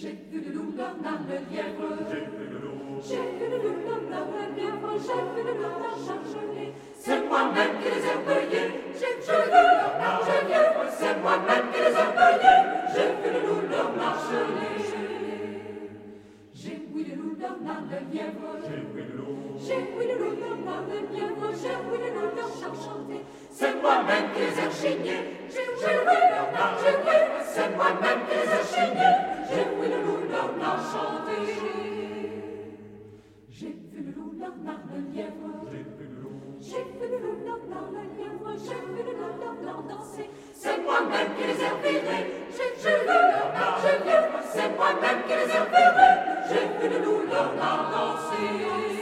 J'ai vu le loup, Bernard, le lièvre. J'ai vu le loup. J'ai vu le loup, Bernard, le lièvre. J'ai vu le loup, Chargelet. C'est moi-même qui les ai payés. J'ai vu le loup, Bernard, le lièvre. C'est moi-même qui les ai payés. J'ai vu le loup, Bernard, Chargelet. J'ai vu le loup, Bernard, le lièvre. J'ai vu le loup. J'ai vu le loup, Bernard, le lièvre. J'ai vu le loup, Bernard, chanter. C'est moi-même qui les ai chignés. J'ai vu le loup, Bernard, le lièvre. C'est moi-même qui les ai chignés. J'ai vu le loup, Bernard, chanter. J'ai vu le loup, Bernard, le lièvre. J'ai vu le loup. J'ai vu le loup, Bernard, le lièvre. J'ai vu le loup, Bernard, danser. C'est moi-même qui les ai virés. J'ai vu le loup, Bernard, le lièvre. C'est moi-même qui les ai virés. J'ai vu le loup, Bernard, danser.